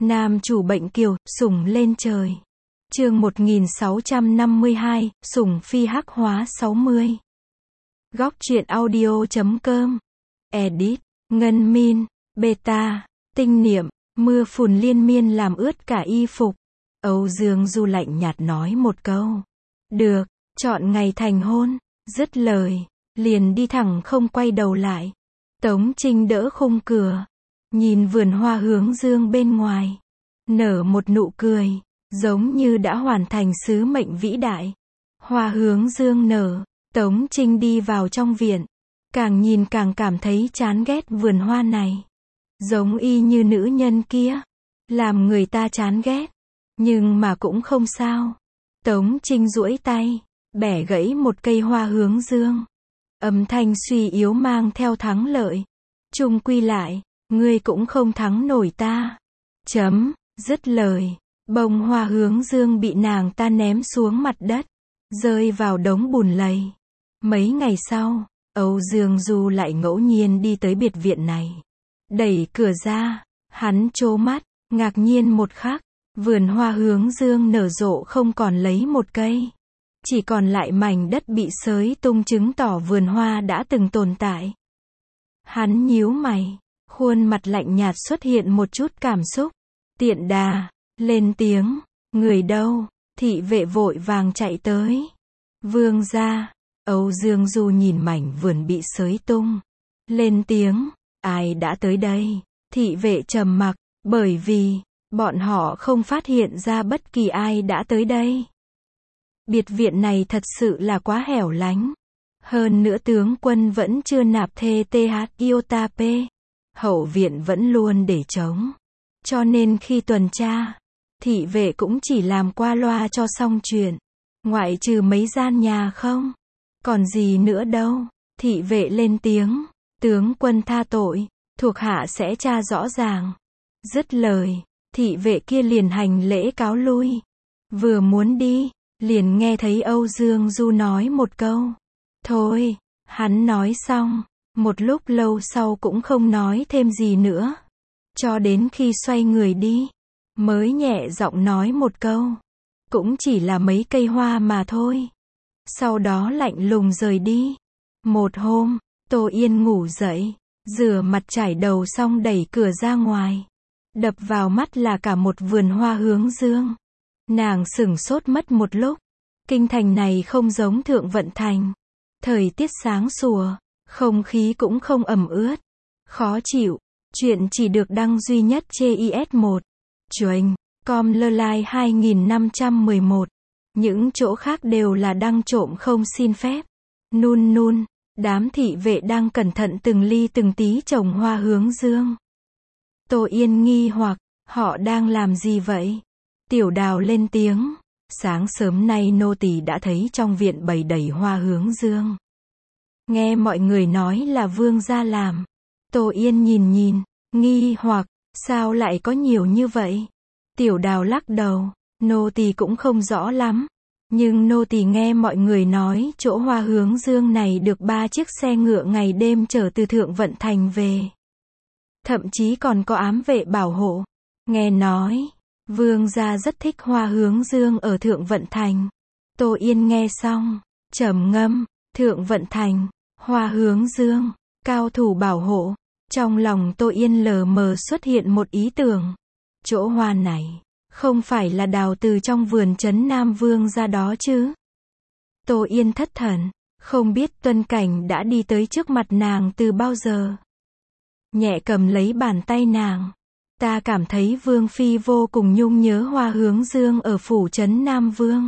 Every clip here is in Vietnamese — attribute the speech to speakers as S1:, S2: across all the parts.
S1: Nam chủ bệnh kiều, sủng lên trời. Chương 1652, sủng phi hắc hóa 60. Góc truyện audio.com. Edit, Ngân Min, Beta, Tinh Niệm, mưa phùn liên miên làm ướt cả y phục. Âu Dương Du lạnh nhạt nói một câu. Được, chọn ngày thành hôn. Dứt lời, liền đi thẳng không quay đầu lại. Tống Trinh đỡ khung cửa, nhìn vườn hoa hướng dương bên ngoài, nở một nụ cười, giống như đã hoàn thành sứ mệnh vĩ đại. Hoa hướng dương nở, Tống Trinh đi vào trong viện, càng nhìn càng cảm thấy chán ghét vườn hoa này. Giống y như nữ nhân kia, làm người ta chán ghét, nhưng mà cũng không sao. Tống Trinh duỗi tay, bẻ gãy một cây hoa hướng dương. Âm thanh suy yếu mang theo thắng lợi. Chung quy lại, ngươi cũng không thắng nổi ta. Chấm, dứt lời, bông hoa hướng dương bị nàng ta ném xuống mặt đất, rơi vào đống bùn lầy. Mấy ngày sau, Âu Dương Du lại ngẫu nhiên đi tới biệt viện này. Đẩy cửa ra, hắn trố mắt, ngạc nhiên một khắc, vườn hoa hướng dương nở rộ không còn lấy một cây. Chỉ còn lại mảnh đất bị xới tung chứng tỏ vườn hoa đã từng tồn tại. Hắn nhíu mày, khuôn mặt lạnh nhạt xuất hiện một chút cảm xúc. Tiện đà, lên tiếng, người đâu? Thị vệ vội vàng chạy tới. Vương gia. Âu Dương Du nhìn mảnh vườn bị xới tung, lên tiếng, ai đã tới đây? Thị vệ trầm mặc, bởi vì bọn họ không phát hiện ra bất kỳ ai đã tới đây. Biệt viện này thật sự là quá hẻo lánh. Hơn nữa tướng quân vẫn chưa nạp thê TH Iota P. Hậu viện vẫn luôn để trống. Cho nên khi tuần tra, thị vệ cũng chỉ làm qua loa cho xong chuyện. Ngoại trừ mấy gian nhà không? Còn gì nữa đâu? Thị vệ lên tiếng. Tướng quân tha tội, thuộc hạ sẽ tra rõ ràng. Dứt lời, thị vệ kia liền hành lễ cáo lui. Vừa muốn đi, liền nghe thấy Âu Dương Du nói một câu. Thôi, hắn nói xong, một lúc lâu sau cũng không nói thêm gì nữa. Cho đến khi xoay người đi, mới nhẹ giọng nói một câu. Cũng chỉ là mấy cây hoa mà thôi. Sau đó lạnh lùng rời đi. Một hôm, Tô Yên ngủ dậy, rửa mặt chải đầu xong đẩy cửa ra ngoài. Đập vào mắt là cả một vườn hoa hướng dương. Nàng sửng sốt mất một lúc. Kinh thành này không giống Thượng Vận Thành. Thời tiết sáng sủa, không khí cũng không ẩm ướt. Khó chịu, chuyện chỉ được đăng duy nhất trên IS1. Chuềnh, com lơ lai 2511. Những chỗ khác đều là đăng trộm không xin phép. Nun nun, đám thị vệ đang cẩn thận từng ly từng tí trồng hoa hướng dương. Tô Yên nghi hoặc, họ đang làm gì vậy? Tiểu Đào lên tiếng. Sáng sớm nay nô tỳ đã thấy trong viện bày đầy hoa hướng dương. Nghe mọi người nói là vương gia làm. Tô Yên nhìn, nghi hoặc, sao lại có nhiều như vậy? Tiểu Đào lắc đầu, nô tỳ cũng không rõ lắm. Nhưng nô tỳ nghe mọi người nói chỗ hoa hướng dương này được 3 chiếc xe ngựa ngày đêm chở từ Thượng Vận Thành về. Thậm chí còn có ám vệ bảo hộ. Nghe nói, vương gia rất thích hoa hướng dương ở Thượng Vận Thành. Tô Yên nghe xong, trầm ngâm, Thượng Vận Thành, hoa hướng dương, cao thủ bảo hộ. Trong lòng Tô Yên lờ mờ xuất hiện một ý tưởng. Chỗ hoa này, không phải là đào từ trong vườn trấn Nam Vương ra đó chứ? Tô Yên thất thần, không biết Tuân Cảnh đã đi tới trước mặt nàng từ bao giờ. Nhẹ cầm lấy bàn tay nàng. Ta cảm thấy Vương Phi vô cùng nhung nhớ hoa hướng dương ở phủ trấn Nam Vương.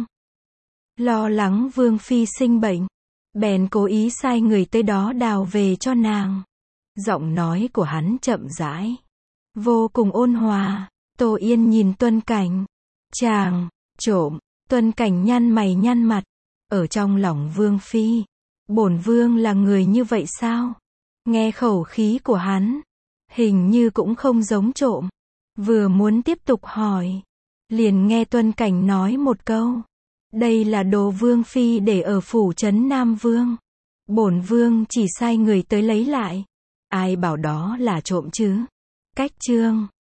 S1: Lo lắng Vương Phi sinh bệnh, bèn cố ý sai người tới đó đào về cho nàng. Giọng nói của hắn chậm rãi, vô cùng ôn hòa. Tô Yên nhìn Tuân Cảnh. Chàng, trộm. Tuân Cảnh nhăn mày nhăn mặt. Ở trong lòng Vương Phi, bổn Vương là người như vậy sao? Nghe khẩu khí của hắn, hình như cũng không giống trộm. Vừa muốn tiếp tục hỏi, liền nghe Tuân Cảnh nói một câu. Đây là đồ Vương Phi để ở phủ trấn Nam Vương. Bổn Vương chỉ sai người tới lấy lại. Ai bảo đó là trộm chứ? Cách chương